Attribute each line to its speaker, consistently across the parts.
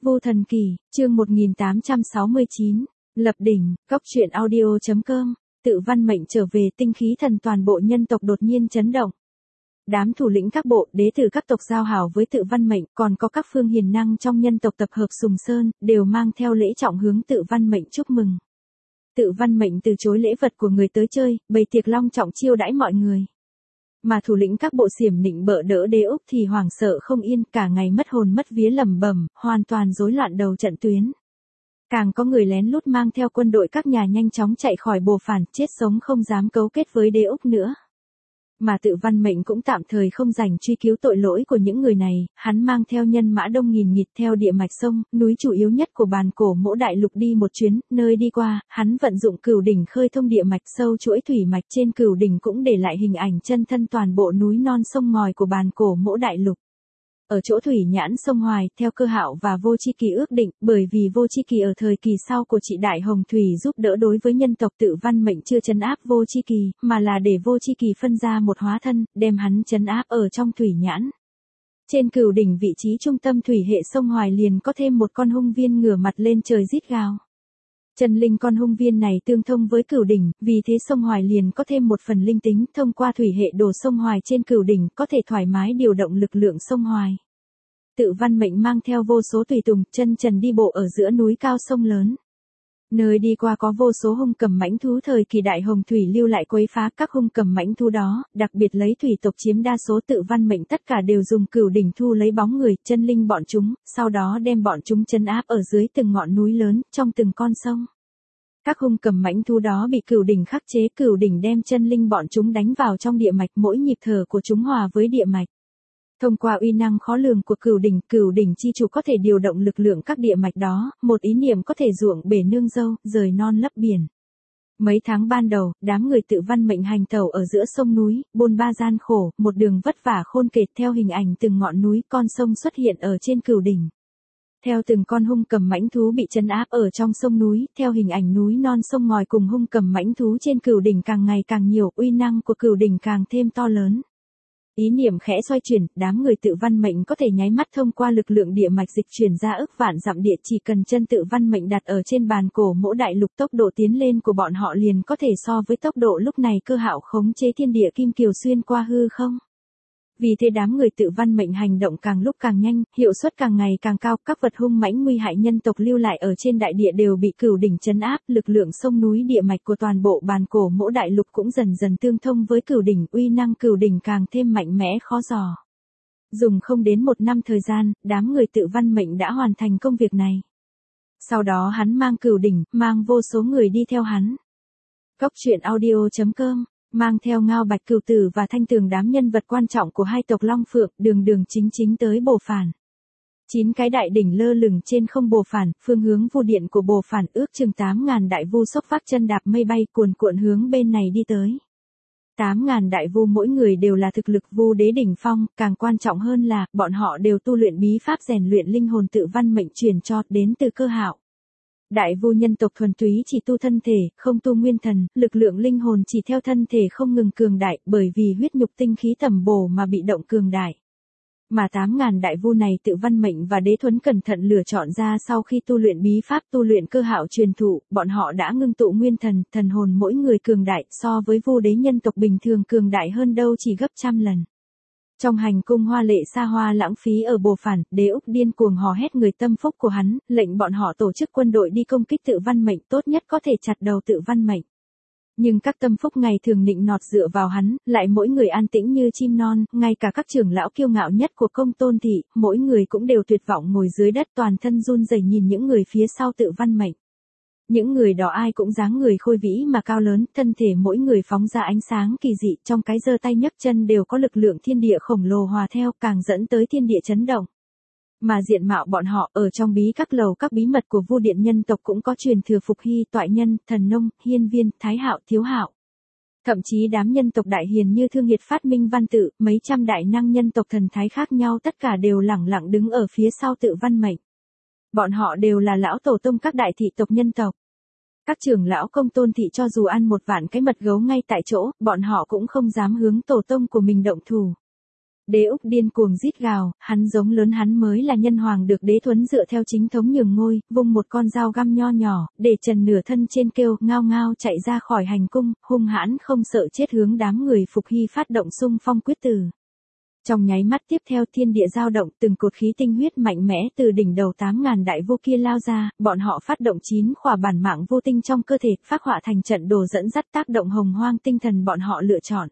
Speaker 1: Vu Thần Kỳ, chương 1869, Lập đỉnh, Cóc truyện audio.com, tự văn mệnh trở về tinh khí thần toàn bộ nhân tộc đột nhiên chấn động. Đám thủ lĩnh các bộ, đế tử các tộc giao hảo với tự văn mệnh, còn có các phương hiền năng trong nhân tộc tập hợp Sùng Sơn, đều mang theo lễ trọng hướng tự văn mệnh chúc mừng. Tự văn mệnh từ chối lễ vật của người tới chơi, bày tiệc long trọng chiêu đãi mọi người. Mà thủ lĩnh các bộ xiểm nịnh bợ đỡ Đế Úc thì hoảng sợ không yên, cả ngày mất hồn mất vía lẩm bẩm, hoàn toàn rối loạn đầu trận tuyến. Càng có người lén lút mang theo quân đội các nhà nhanh chóng chạy khỏi bồ phản, chết sống không dám cấu kết với Đế Úc nữa. Mà tự văn mệnh cũng tạm thời không rảnh truy cứu tội lỗi của những người này, hắn mang theo nhân mã đông nghìn nghịt theo địa mạch sông, núi chủ yếu nhất của bàn cổ mỗ đại lục đi một chuyến, nơi đi qua, hắn vận dụng cửu đỉnh khơi thông địa mạch sâu chuỗi thủy mạch trên cửu đỉnh cũng để lại hình ảnh chân thân toàn bộ núi non sông ngòi của bàn cổ mỗ đại lục. Ở chỗ thủy nhãn sông Hoài, theo Cơ Hạo và Vô Chi Kỳ ước định, bởi vì Vô Chi Kỳ ở thời kỳ sau của chị Đại Hồng Thủy giúp đỡ đối với nhân tộc tự văn mệnh chưa trấn áp Vô Chi Kỳ, mà là để Vô Chi Kỳ phân ra một hóa thân, đem hắn trấn áp ở trong thủy nhãn. Trên cửu đỉnh vị trí trung tâm thủy hệ sông Hoài liền có thêm một con hung viên ngửa mặt lên trời rít gào. Chân linh con hung viên này tương thông với cửu đỉnh, vì thế sông Hoài liền có thêm một phần linh tính, thông qua thủy hệ đồ sông Hoài trên cửu đỉnh, có thể thoải mái điều động lực lượng sông Hoài. Tự văn mệnh mang theo vô số tùy tùng, chân trần đi bộ ở giữa núi cao sông lớn. Nơi đi qua có vô số hung cầm mãnh thú thời kỳ Đại Hồng Thủy lưu lại quấy phá các hung cầm mãnh thú đó, đặc biệt lấy thủy tộc chiếm đa số. Tự văn mệnh tất cả đều dùng cửu đỉnh thu lấy bóng người, chân linh bọn chúng, sau đó đem bọn chúng trấn áp ở dưới từng ngọn núi lớn, trong từng con sông. Các hung cầm mãnh thú đó bị cửu đỉnh khắc chế, cửu đỉnh đem chân linh bọn chúng đánh vào trong địa mạch, mỗi nhịp thở của chúng hòa với địa mạch. Thông qua uy năng khó lường của cửu đỉnh chi chủ có thể điều động lực lượng các địa mạch đó, một ý niệm có thể ruộng bể nương dâu, rời non lấp biển. Mấy tháng ban đầu, đám người tự văn mệnh hành tẩu ở giữa sông núi, bôn ba gian khổ, một đường vất vả khôn kể theo hình ảnh từng ngọn núi, con sông xuất hiện ở trên cửu đỉnh. Theo từng con hung cầm mãnh thú bị trấn áp ở trong sông núi, theo hình ảnh núi non sông ngòi cùng hung cầm mãnh thú trên cửu đỉnh càng ngày càng nhiều, uy năng của cửu đỉnh càng thêm to lớn. Ý niệm khẽ xoay chuyển, đám người tự văn mệnh có thể nháy mắt thông qua lực lượng địa mạch dịch chuyển ra ức vạn dặm địa, chỉ cần chân tự văn mệnh đặt ở trên bàn cổ mỗ đại lục, tốc độ tiến lên của bọn họ liền có thể so với tốc độ lúc này Cơ Hạo khống chế thiên địa kim kiều xuyên qua hư không. Vì thế đám người tự văn mệnh hành động càng lúc càng nhanh, hiệu suất càng ngày càng cao, các vật hung mãnh nguy hại nhân tộc lưu lại ở trên đại địa đều bị cửu đỉnh trấn áp, lực lượng sông núi địa mạch của toàn bộ bàn cổ mỗ đại lục cũng dần dần tương thông với cửu đỉnh, uy năng cửu đỉnh càng thêm mạnh mẽ khó dò. Dùng không đến một năm thời gian, đám người tự văn mệnh đã hoàn thành công việc này. Sau đó hắn mang cửu đỉnh, mang vô số người đi theo hắn. Cóc truyện audio.com mang theo Ngao Bạch Cửu Tử và Thanh Tường đám nhân vật quan trọng của hai tộc Long Phượng, đường chính tới bồ phản. 9 cái đại đỉnh lơ lửng trên không bồ phản, phương hướng vu điện của bồ phản ước chừng 8.000 đại vu xốc vác chân đạp mây bay cuồn cuộn hướng bên này đi tới. 8.000 đại vu mỗi người đều là thực lực vu đế đỉnh phong, càng quan trọng hơn là, bọn họ đều tu luyện bí pháp rèn luyện linh hồn tự văn mệnh truyền cho đến từ Cơ Hạo. Đại vu nhân tộc thuần túy chỉ tu thân thể, không tu nguyên thần, lực lượng linh hồn chỉ theo thân thể không ngừng cường đại, bởi vì huyết nhục tinh khí tầm bổ mà bị động cường đại. Mà 8.000 đại vu này tự văn mệnh và đế thuấn cẩn thận lựa chọn ra sau khi tu luyện bí pháp tu luyện Cơ Hạo truyền thụ, bọn họ đã ngưng tụ nguyên thần, thần hồn mỗi người cường đại, so với vu đế nhân tộc bình thường cường đại hơn đâu chỉ gấp trăm lần. Trong hành cung hoa lệ xa hoa lãng phí ở bồ phản, Đế Úc điên cuồng hò hét người tâm phúc của hắn, lệnh bọn họ tổ chức quân đội đi công kích tự văn mệnh, tốt nhất có thể chặt đầu tự văn mệnh. Nhưng các tâm phúc ngày thường nịnh nọt dựa vào hắn, lại mỗi người an tĩnh như chim non, ngay cả các trưởng lão kiêu ngạo nhất của Công Tôn thị, mỗi người cũng đều tuyệt vọng ngồi dưới đất, toàn thân run rẩy nhìn những người phía sau tự văn mệnh. Những người đó ai cũng dáng người khôi vĩ mà cao lớn, thân thể mỗi người phóng ra ánh sáng kỳ dị, trong cái giơ tay nhấc chân đều có lực lượng thiên địa khổng lồ hòa theo, càng dẫn tới thiên địa chấn động. Mà diện mạo bọn họ ở trong bí các lầu các bí mật của vu điện nhân tộc cũng có truyền thừa Phục Hy, Toại Nhân, Thần Nông, Hiên Viên, Thái Hạo, Thiếu Hạo. Thậm chí đám nhân tộc đại hiền như Thương Hiệt, Phát Minh, Văn Tự, mấy trăm đại năng nhân tộc thần thái khác nhau tất cả đều lẳng lặng đứng ở phía sau tự văn mệnh. Bọn họ đều là lão tổ tông các đại thị tộc nhân tộc. Các trưởng lão Công Tôn thị cho dù ăn một vạn cái mật gấu ngay tại chỗ, bọn họ cũng không dám hướng tổ tông của mình động thủ. Đế Úc điên cuồng rít gào, hắn giống lớn, hắn mới là nhân hoàng được đế thuấn dựa theo chính thống nhường ngôi, vung một con dao găm nho nhỏ, để trần nửa thân trên kêu, ngao ngao chạy ra khỏi hành cung, hung hãn không sợ chết hướng đám người Phục Hy phát động xung phong quyết tử. Trong nháy mắt tiếp theo thiên địa dao động, từng cột khí tinh huyết mạnh mẽ từ đỉnh đầu 8.000 đại vu kia lao ra, bọn họ phát động 9 khỏa bản mạng vô tinh trong cơ thể, phác họa thành trận đồ dẫn dắt tác động hồng hoang tinh thần bọn họ lựa chọn.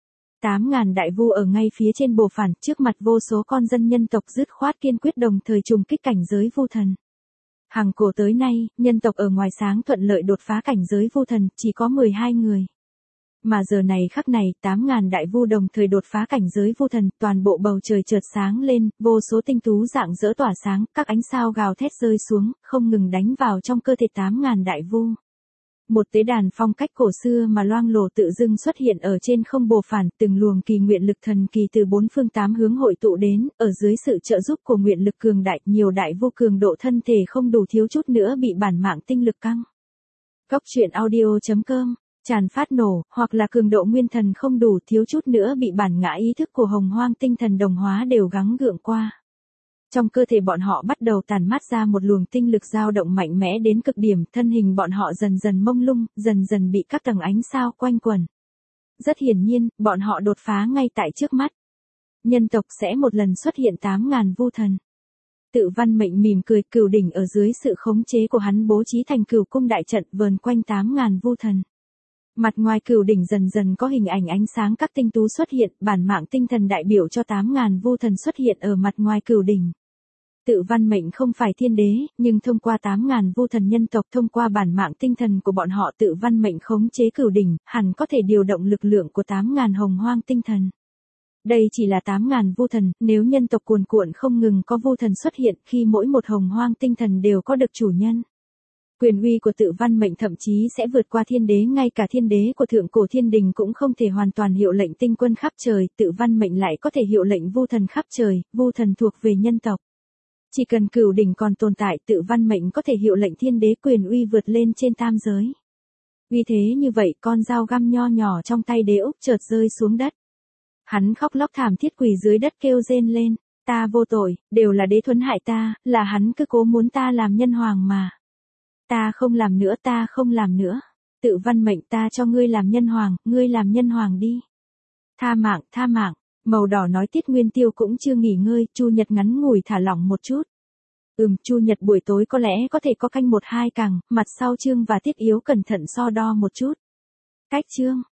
Speaker 1: 8.000 đại vu ở ngay phía trên bồ phản, trước mặt vô số con dân nhân tộc dứt khoát kiên quyết đồng thời trùng kích cảnh giới vu thần. Hằng cổ tới nay, nhân tộc ở ngoài sáng thuận lợi đột phá cảnh giới vu thần, chỉ có 12 người. Mà giờ này khắc này, 8.000 đại vu đồng thời đột phá cảnh giới vu thần, toàn bộ bầu trời chợt sáng lên, vô số tinh tú rạng rỡ tỏa sáng, các ánh sao gào thét rơi xuống, không ngừng đánh vào trong cơ thể 8.000 đại vu. Một tế đàn phong cách cổ xưa mà loang lổ tự dưng xuất hiện ở trên không bồ phản, từng luồng kỳ nguyện lực thần kỳ từ 4 phương 8 hướng hội tụ đến, ở dưới sự trợ giúp của nguyện lực cường đại, nhiều đại vô cường độ thân thể không đủ thiếu chút nữa bị bản mạng tinh lực căng. Góc truyện audio.com, tràn phát nổ, hoặc là cường độ nguyên thần không đủ thiếu chút nữa bị bản ngã ý thức của hồng hoang tinh thần đồng hóa đều gắng gượng qua. Trong cơ thể bọn họ bắt đầu tản mát ra một luồng tinh lực dao động mạnh mẽ đến cực điểm, thân hình bọn họ dần dần mông lung, dần dần bị các tầng ánh sao quanh quẩn. Rất hiển nhiên, bọn họ đột phá ngay tại trước mắt. Nhân tộc sẽ một lần xuất hiện 8.000 vu thần. Tự Văn Mệnh mỉm cười, Cửu đỉnh ở dưới sự khống chế của hắn bố trí thành Cửu cung đại trận vờn quanh 8.000 vu thần. Mặt ngoài Cửu đỉnh dần dần có hình ảnh ánh sáng các tinh tú xuất hiện, bản mạng tinh thần đại biểu cho 8.000 vu thần xuất hiện ở mặt ngoài Cửu đỉnh. Tự Văn Mệnh không phải thiên đế, nhưng thông qua 8.000 vu thần nhân tộc, thông qua bản mạng tinh thần của bọn họ, Tự Văn Mệnh khống chế Cửu đỉnh, hẳn có thể điều động lực lượng của 8.000 hồng hoang tinh thần. Đây chỉ là 8.000 vu thần, nếu nhân tộc cuồn cuộn không ngừng có vu thần xuất hiện, khi mỗi một hồng hoang tinh thần đều có được chủ nhân. Quyền uy của Tự Văn Mệnh thậm chí sẽ vượt qua thiên đế, ngay cả thiên đế của thượng cổ thiên đình cũng không thể hoàn toàn hiệu lệnh tinh quân khắp trời, Tự Văn Mệnh lại có thể hiệu lệnh vu thần khắp trời, vu thần thuộc về nhân tộc. Chỉ cần Cửu đỉnh còn tồn tại, Tự Văn Mệnh có thể hiệu lệnh thiên đế quyền uy vượt lên trên tam giới. Vì thế như vậy, con dao găm nho nhỏ trong tay Đế Úc chợt rơi xuống đất. Hắn khóc lóc thảm thiết quỳ dưới đất kêu rên lên, ta vô tội, đều là đế thuấn hại ta, là hắn cứ cố muốn ta làm nhân hoàng mà. Ta không làm nữa, ta không làm nữa. Tự Văn Mệnh, ta cho ngươi làm nhân hoàng, ngươi làm nhân hoàng đi. Tha mạng, tha mạng. Màu đỏ nói Tiết Nguyên Tiêu cũng chưa nghỉ ngơi, Chu Nhật ngắn ngủi thả lỏng một chút. Chu Nhật buổi tối có lẽ có thể có canh 1-2 càng, mặt sau Chương và Tiết Yếu cẩn thận so đo một chút. Cách Chương,